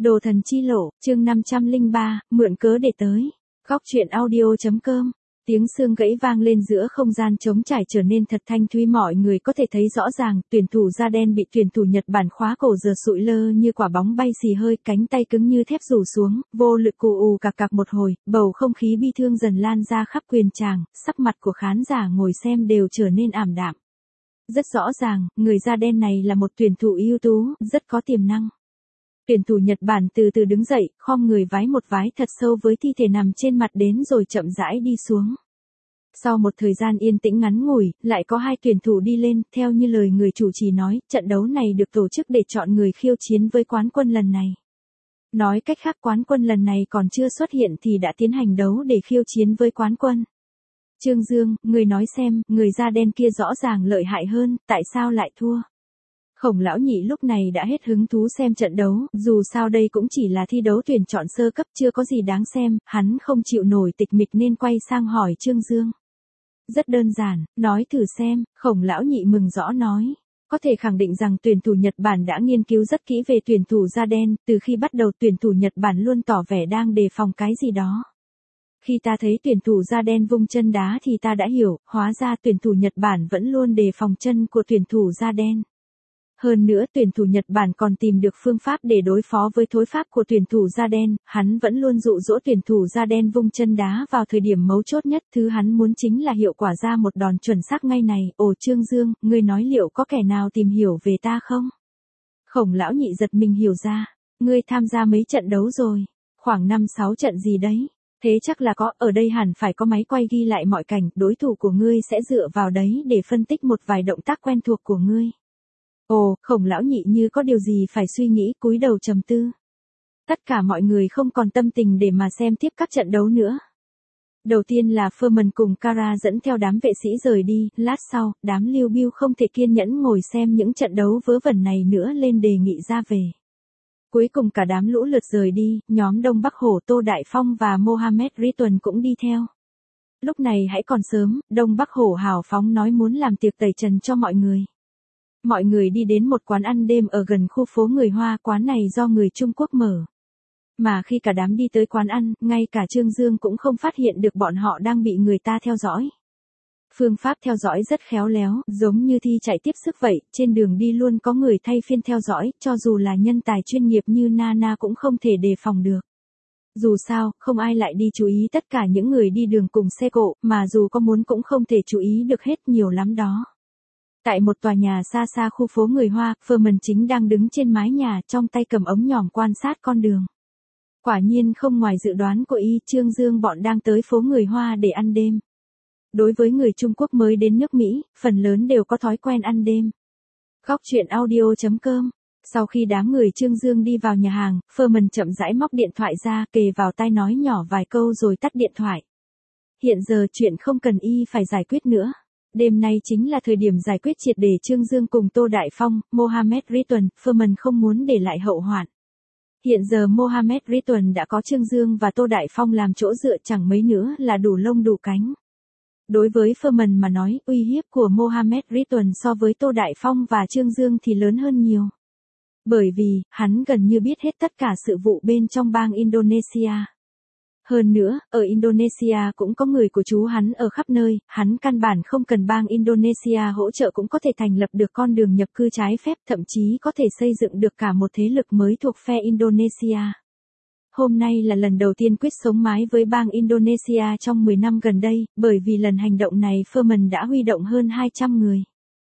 Đồ thần chi lộ, chương 503, mượn cớ để tới. Góc truyện audio.com. Tiếng xương gãy vang lên giữa không gian trống trải trở nên thật thanh thúy, mọi người có thể thấy rõ ràng, tuyển thủ da đen bị tuyển thủ Nhật Bản khóa cổ giờ sụi lơ như quả bóng bay xì hơi, cánh tay cứng như thép rủ xuống, vô lực cù ù cạc cạc một hồi, bầu không khí bi thương dần lan ra khắp quyền tràng, sắc mặt của khán giả ngồi xem đều trở nên ảm đạm. Rất rõ ràng, người da đen này là một tuyển thủ ưu tú, rất có tiềm năng. Tuyển thủ Nhật Bản từ từ đứng dậy, khom người vái một vái thật sâu với thi thể nằm trên mặt đến rồi chậm rãi đi xuống. Sau một thời gian yên tĩnh ngắn ngủi, lại có hai tuyển thủ đi lên, theo như lời người chủ trì nói, trận đấu này được tổ chức để chọn người khiêu chiến với quán quân lần này. Nói cách khác, quán quân lần này còn chưa xuất hiện thì đã tiến hành đấu để khiêu chiến với quán quân. Trương Dương, người nói xem, người da đen kia rõ ràng lợi hại hơn, tại sao lại thua? Khổng lão nhị lúc này đã hết hứng thú xem trận đấu, dù sao đây cũng chỉ là thi đấu tuyển chọn sơ cấp, chưa có gì đáng xem, hắn không chịu nổi tịch mịch nên quay sang hỏi Trương Dương. Rất đơn giản, nói thử xem, Khổng lão nhị mừng rõ nói. Có thể khẳng định rằng tuyển thủ Nhật Bản đã nghiên cứu rất kỹ về tuyển thủ da đen, từ khi bắt đầu tuyển thủ Nhật Bản luôn tỏ vẻ đang đề phòng cái gì đó. Khi ta thấy tuyển thủ da đen vung chân đá thì ta đã hiểu, hóa ra tuyển thủ Nhật Bản vẫn luôn đề phòng chân của tuyển thủ da đen. Hơn nữa tuyển thủ Nhật Bản còn tìm được phương pháp để đối phó với thối pháp của tuyển thủ da đen, hắn vẫn luôn dụ dỗ tuyển thủ da đen vung chân đá vào thời điểm mấu chốt nhất, thứ hắn muốn chính là hiệu quả ra một đòn chuẩn xác ngay này. Ồ Trương Dương, ngươi nói liệu có kẻ nào tìm hiểu về ta không? Khổng lão nhị giật mình hiểu ra, ngươi tham gia mấy trận đấu rồi, khoảng 5-6 trận gì đấy. Thế chắc là có, ở đây hẳn phải có máy quay ghi lại mọi cảnh, đối thủ của ngươi sẽ dựa vào đấy để phân tích một vài động tác quen thuộc của ngươi. Ồ, Khổng lão nhị như có điều gì phải suy nghĩ, cúi đầu trầm tư. Tất cả mọi người không còn tâm tình để mà xem tiếp các trận đấu nữa. Đầu tiên là Furman cùng Kara dẫn theo đám vệ sĩ rời đi, lát sau, đám Lưu Biu không thể kiên nhẫn ngồi xem những trận đấu vớ vẩn này nữa lên đề nghị ra về. Cuối cùng cả đám lũ lượt rời đi, nhóm Đông Bắc Hổ Tô Đại Phong và Mohamed Rituan cũng đi theo. Lúc này hãy còn sớm, Đông Bắc Hổ hào phóng nói muốn làm tiệc tẩy trần cho mọi người. Mọi người đi đến một quán ăn đêm ở gần khu phố người Hoa, quán này do người Trung Quốc mở. Mà khi cả đám đi tới quán ăn, ngay cả Trương Dương cũng không phát hiện được bọn họ đang bị người ta theo dõi. Phương pháp theo dõi rất khéo léo, giống như thi chạy tiếp sức vậy, trên đường đi luôn có người thay phiên theo dõi, cho dù là nhân tài chuyên nghiệp như Nana cũng không thể đề phòng được. Dù sao, không ai lại đi chú ý tất cả những người đi đường cùng xe cộ, mà dù có muốn cũng không thể chú ý được hết, nhiều lắm đó. Tại một tòa nhà xa xa khu phố người Hoa, Furman chính đang đứng trên mái nhà, trong tay cầm ống nhòm quan sát con đường. Quả nhiên không ngoài dự đoán của y, Trương Dương bọn đang tới phố người Hoa để ăn đêm. Đối với người Trung Quốc mới đến nước Mỹ, phần lớn đều có thói quen ăn đêm. Góc truyện audio.com. Sau khi đám người Trương Dương đi vào nhà hàng, Furman chậm rãi móc điện thoại ra, kề vào tai nói nhỏ vài câu rồi tắt điện thoại. Hiện giờ chuyện không cần y phải giải quyết nữa. Đêm nay chính là thời điểm giải quyết triệt để Trương Dương cùng Tô Đại Phong, Mohamed Rituan, Furman không muốn để lại hậu hoạn. Hiện giờ Mohamed Rituan đã có Trương Dương và Tô Đại Phong làm chỗ dựa, chẳng mấy nữa là đủ lông đủ cánh. Đối với Furman mà nói, uy hiếp của Mohamed Rituan so với Tô Đại Phong và Trương Dương thì lớn hơn nhiều. Bởi vì, hắn gần như biết hết tất cả sự vụ bên trong bang Indonesia. Hơn nữa, ở Indonesia cũng có người của chú hắn ở khắp nơi, hắn căn bản không cần bang Indonesia hỗ trợ cũng có thể thành lập được con đường nhập cư trái phép, thậm chí có thể xây dựng được cả một thế lực mới thuộc phe Indonesia. Hôm nay là lần đầu tiên quyết sống mái với bang Indonesia trong 10 năm gần đây, bởi vì lần hành động này Furman đã huy động hơn 200 người.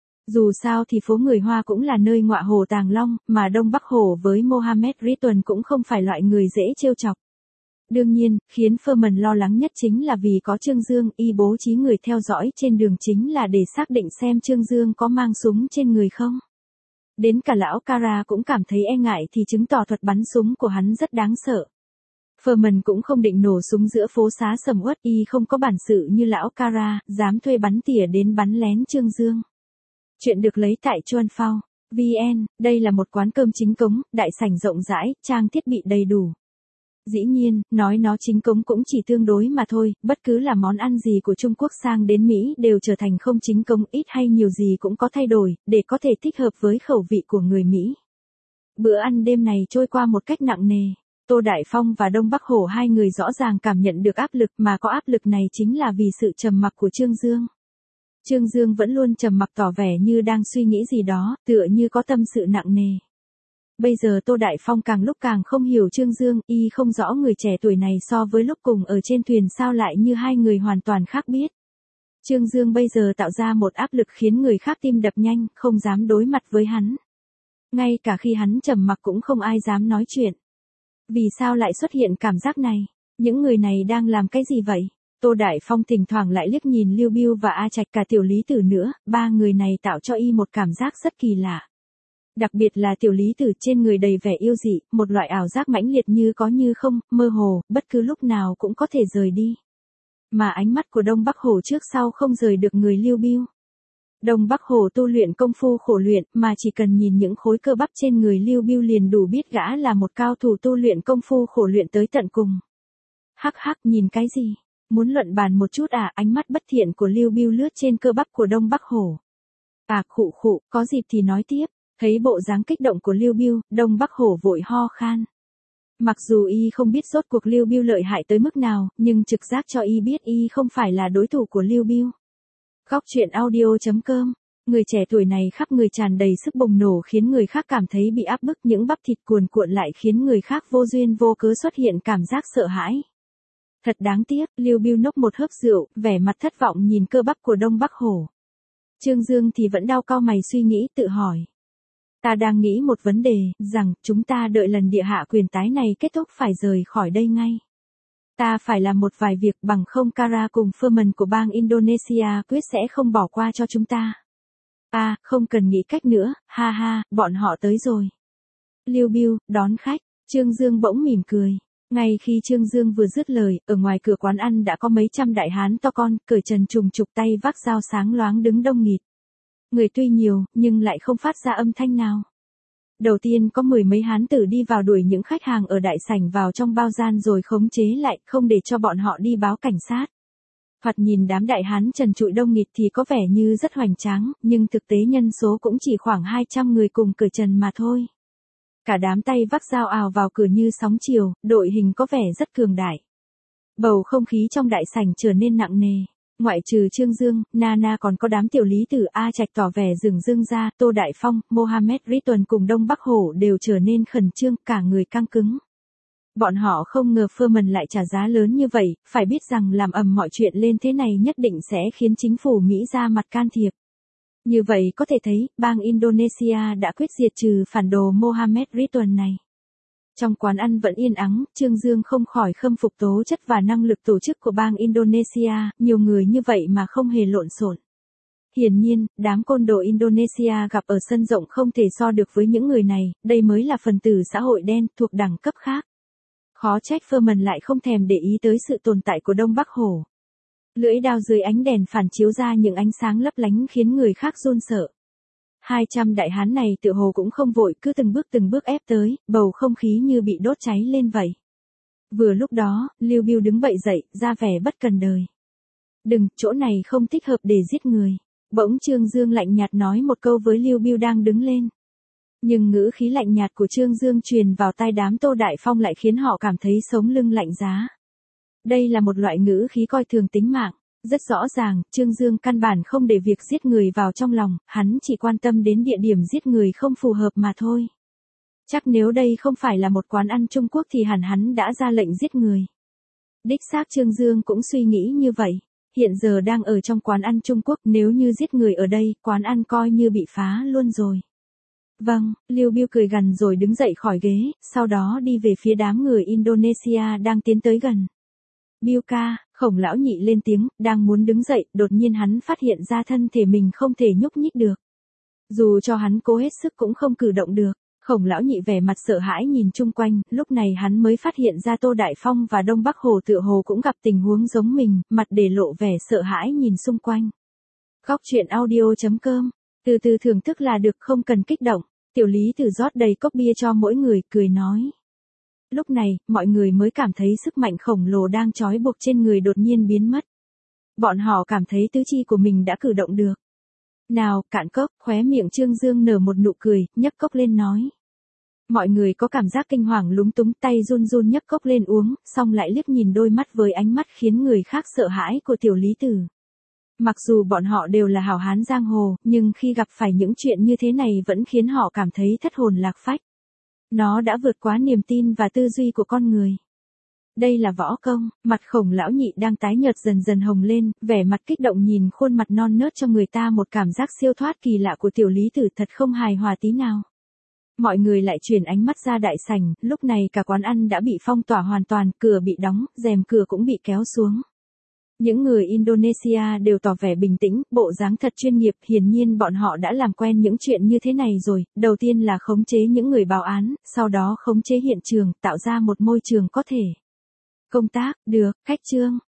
Dù sao thì phố người Hoa cũng là nơi ngọa hổ tàng long, mà Đông Bắc Hổ với Mohamed Rituan cũng không phải loại người dễ trêu chọc. Đương nhiên, khiến Furman lo lắng nhất chính là vì có Trương Dương, y bố trí người theo dõi trên đường chính là để xác định xem Trương Dương có mang súng trên người không. Đến cả lão Kara cũng cảm thấy e ngại thì chứng tỏ thuật bắn súng của hắn rất đáng sợ. Furman cũng không định nổ súng giữa phố xá sầm uất, y không có bản sự như lão Kara, dám thuê bắn tỉa đến bắn lén Trương Dương. Chuyện được lấy tại Chuan Phao VN, đây là một quán cơm chính cống, đại sảnh rộng rãi, trang thiết bị đầy đủ. Dĩ nhiên, nói nó chính cống cũng chỉ tương đối mà thôi, bất cứ là món ăn gì của Trung Quốc sang đến Mỹ đều trở thành không chính cống, ít hay nhiều gì cũng có thay đổi, để có thể thích hợp với khẩu vị của người Mỹ. Bữa ăn đêm này trôi qua một cách nặng nề. Tô Đại Phong và Đông Bắc Hổ hai người rõ ràng cảm nhận được áp lực, mà có áp lực này chính là vì sự trầm mặc của Trương Dương. Trương Dương vẫn luôn trầm mặc, tỏ vẻ như đang suy nghĩ gì đó, tựa như có tâm sự nặng nề. Bây giờ Tô Đại Phong càng lúc càng không hiểu Trương Dương, y không rõ người trẻ tuổi này so với lúc cùng ở trên thuyền sao lại như hai người hoàn toàn khác biết. Trương Dương bây giờ tạo ra một áp lực khiến người khác tim đập nhanh, không dám đối mặt với hắn. Ngay cả khi hắn trầm mặc cũng không ai dám nói chuyện. Vì sao lại xuất hiện cảm giác này? Những người này đang làm cái gì vậy? Tô Đại Phong thỉnh thoảng lại liếc nhìn Lưu Bưu và A Trạch, cả Tiểu Lý Tử nữa, ba người này tạo cho y một cảm giác rất kỳ lạ. Đặc biệt là Tiểu Lý Tử, trên người đầy vẻ yêu dị, một loại ảo giác mãnh liệt như có như không, mơ hồ, bất cứ lúc nào cũng có thể rời đi. Mà ánh mắt của Đông Bắc Hổ trước sau không rời được người Lưu Bưu. Đông Bắc Hổ tu luyện công phu khổ luyện, mà chỉ cần nhìn những khối cơ bắp trên người Lưu Bưu liền đủ biết gã là một cao thủ tu luyện công phu khổ luyện tới tận cùng. Hắc hắc, nhìn cái gì? Muốn luận bàn một chút à? Ánh mắt bất thiện của Lưu Bưu lướt trên cơ bắp của Đông Bắc Hổ. À, khụ khụ, có dịp thì nói tiếp. Thấy bộ dáng kích động của Lưu Bưu, Đông Bắc Hổ vội ho khan. Mặc dù y không biết rốt cuộc Lưu Bưu lợi hại tới mức nào, nhưng trực giác cho y biết y không phải là đối thủ của Lưu Bưu. Góc truyện audio.com. Người trẻ tuổi này khắp người tràn đầy sức bùng nổ khiến người khác cảm thấy bị áp bức, những bắp thịt cuồn cuộn lại khiến người khác vô duyên vô cớ xuất hiện cảm giác sợ hãi. Thật đáng tiếc, Lưu Bưu nốc một hớp rượu, vẻ mặt thất vọng nhìn cơ bắp của Đông Bắc Hổ. Trương Dương thì vẫn đau cau mày suy nghĩ, tự hỏi. Ta đang nghĩ một vấn đề, rằng chúng ta đợi lần địa hạ quyền tái này kết thúc phải rời khỏi đây ngay. Ta phải làm một vài việc, bằng không Kara cùng Firman của bang Indonesia quyết sẽ không bỏ qua cho chúng ta. À, không cần nghĩ cách nữa, ha ha, bọn họ tới rồi. Lưu Bưu, đón khách. Trương Dương bỗng mỉm cười. Ngay khi Trương Dương vừa dứt lời, ở ngoài cửa quán ăn đã có mấy trăm đại hán to con, cởi trần trùng trục, tay vác dao sáng loáng đứng đông nghịt. Người tuy nhiều, nhưng lại không phát ra âm thanh nào. Đầu tiên có mười mấy hán tử đi vào đuổi những khách hàng ở đại sảnh vào trong bao gian rồi khống chế lại, không để cho bọn họ đi báo cảnh sát. Thoạt nhìn đám đại hán trần trụi đông nghịt thì có vẻ như rất hoành tráng, nhưng thực tế nhân số cũng chỉ khoảng 200 người cùng cởi trần mà thôi. Cả đám tay vác dao ào vào cửa như sóng chiều, đội hình có vẻ rất cường đại. Bầu không khí trong đại sảnh trở nên nặng nề. Ngoại trừ Trương Dương, Nana còn có đám Tiểu Lý Tử, A Trạch tỏ vẻ rừng rưng ra, Tô Đại Phong, Mohammed Ridwan cùng Đông Bắc Hổ đều trở nên khẩn trương, cả người căng cứng. Bọn họ không ngờ Firman lại trả giá lớn như vậy, phải biết rằng làm ầm mọi chuyện lên thế này nhất định sẽ khiến chính phủ Mỹ ra mặt can thiệp. Như vậy có thể thấy, bang Indonesia đã quyết diệt trừ phản đồ Mohammed Ridwan này. Trong quán ăn vẫn yên ắng, Trương Dương không khỏi khâm phục tố chất và năng lực tổ chức của bang Indonesia, nhiều người như vậy mà không hề lộn xộn. Hiển nhiên, đám côn đồ Indonesia gặp ở sân rộng không thể so được với những người này, đây mới là phần tử xã hội đen, thuộc đẳng cấp khác. Khó trách Firman lại không thèm để ý tới sự tồn tại của Đông Bắc Hổ. Lưỡi đao dưới ánh đèn phản chiếu ra những ánh sáng lấp lánh khiến người khác run sợ. 200 đại hán này tự hồ cũng không vội, cứ từng bước ép tới, bầu không khí như bị đốt cháy lên vậy. Vừa lúc đó, Lưu Bưu đứng bậy dậy, ra vẻ bất cần đời. Đừng, chỗ này không thích hợp để giết người. Bỗng Trương Dương lạnh nhạt nói một câu với Lưu Bưu đang đứng lên. Nhưng ngữ khí lạnh nhạt của Trương Dương truyền vào tai đám Tô Đại Phong lại khiến họ cảm thấy sống lưng lạnh giá. Đây là một loại ngữ khí coi thường tính mạng. Rất rõ ràng, Trương Dương căn bản không để việc giết người vào trong lòng, hắn chỉ quan tâm đến địa điểm giết người không phù hợp mà thôi. Chắc nếu đây không phải là một quán ăn Trung Quốc thì hẳn hắn đã ra lệnh giết người. Đích xác Trương Dương cũng suy nghĩ như vậy. Hiện giờ đang ở trong quán ăn Trung Quốc, nếu như giết người ở đây, quán ăn coi như bị phá luôn rồi. Vâng, Lưu Bưu cười gằn rồi đứng dậy khỏi ghế, sau đó đi về phía đám người Indonesia đang tiến tới gần. Bưu ca, Khổng lão nhị lên tiếng, đang muốn đứng dậy, đột nhiên hắn phát hiện ra thân thể mình không thể nhúc nhích được. Dù cho hắn cố hết sức cũng không cử động được. Khổng lão nhị vẻ mặt sợ hãi nhìn chung quanh, lúc này hắn mới phát hiện ra Tô Đại Phong và Đông Bắc Hổ tựa hồ cũng gặp tình huống giống mình, mặt để lộ vẻ sợ hãi nhìn xung quanh. Góc truyện audio.com, từ từ thưởng thức là được, không cần kích động. Tiểu Lý Tử rót đầy cốc bia cho mỗi người, cười nói. Lúc này, mọi người mới cảm thấy sức mạnh khổng lồ đang trói buộc trên người đột nhiên biến mất. Bọn họ cảm thấy tứ chi của mình đã cử động được. Nào, cạn cốc, khóe miệng Trương Dương nở một nụ cười, nhấc cốc lên nói. Mọi người có cảm giác kinh hoàng lúng túng, tay run run nhấc cốc lên uống, xong lại liếc nhìn đôi mắt với ánh mắt khiến người khác sợ hãi của tiểu lý tử. Mặc dù bọn họ đều là hảo hán giang hồ, nhưng khi gặp phải những chuyện như thế này vẫn khiến họ cảm thấy thất hồn lạc phách. Nó đã vượt quá niềm tin và tư duy của con người. Đây là võ công, mặt Khổng lão nhị đang tái nhợt dần dần hồng lên, vẻ mặt kích động nhìn khuôn mặt non nớt cho người ta một cảm giác siêu thoát kỳ lạ của tiểu lý tử thật không hài hòa tí nào. Mọi người lại chuyển ánh mắt ra đại sảnh, lúc này cả quán ăn đã bị phong tỏa hoàn toàn, cửa bị đóng, rèm cửa cũng bị kéo xuống. Những người Indonesia đều tỏ vẻ bình tĩnh, bộ dáng thật chuyên nghiệp, hiển nhiên bọn họ đã làm quen những chuyện như thế này rồi, đầu tiên là khống chế những người báo án, sau đó khống chế hiện trường, tạo ra một môi trường có thể công tác, được, khách trương.